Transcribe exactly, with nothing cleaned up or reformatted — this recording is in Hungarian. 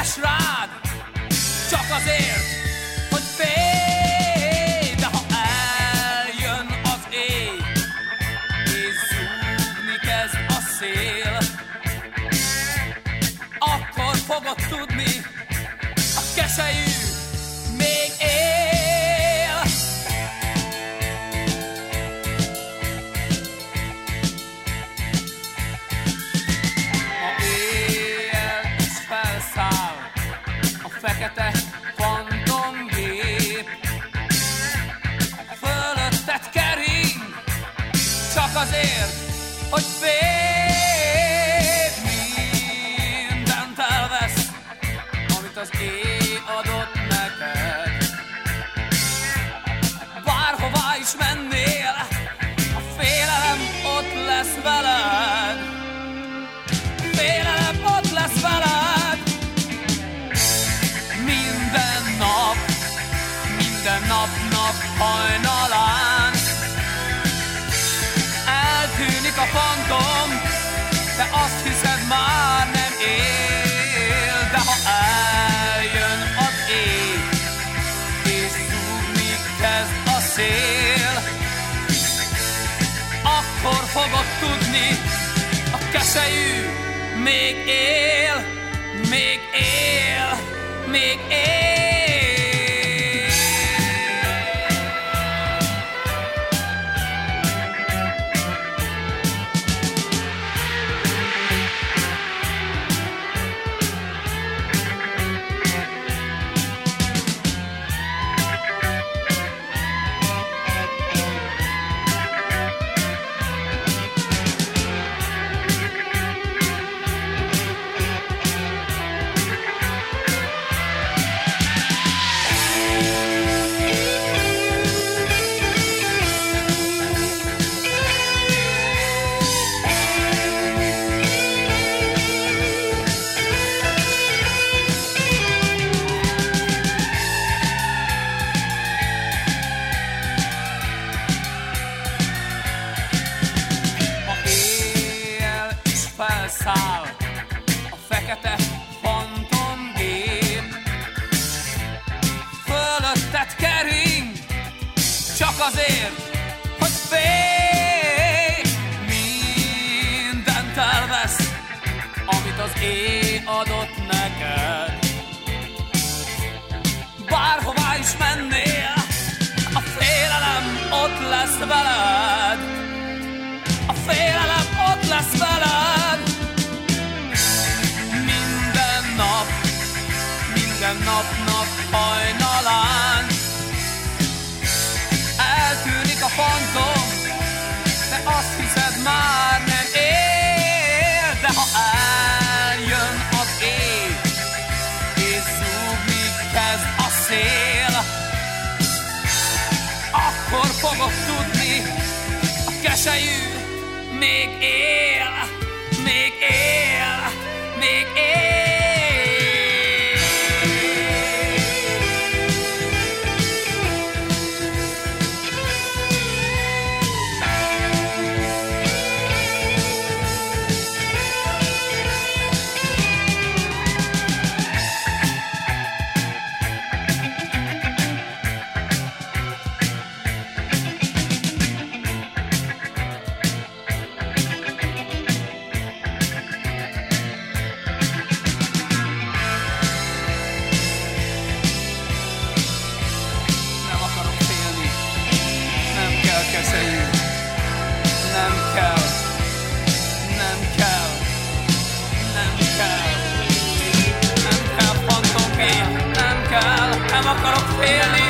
keres rád, csak azért, hogy félj. De ha eljön az éj, és zúgni kezd a szél, akkor fogod tudni, a keselyű még él. Ma éjjel is felszáll a fekete fantomgép, fölötted kering, csak azért, hogy félj. Mindent elvesz, amit az éj adott neked. Bárhová is mennél, a félelem ott lesz veled. Félelem ott lesz veled. Minden nap, minden napnak hajnalán eltűnik a fantom, de azt hiszed már nem él. De ha eljön az éj, és zúgni kezd a szél, akkor fogod tudni, a keselyű még él, még él, még él. Felszáll a fekete fantomgép, fölötted kering, csak azért, hogy félj. Mindent elvesz, amit az éj adott neked. Bárhová is mennél, a félelem ott lesz veled. A félelem ott lesz veled. Minden nap, minden napnak hajnalán eltűnik a fantom, de azt hiszed már nem él. De ha eljön az éj, és zúgni kezd a szél, akkor fogod tudni, a keselyű még él, még él, még él. Nem kell, nem kell, nem kell, nem kell fantomgép, nem kell, nem akarok félni.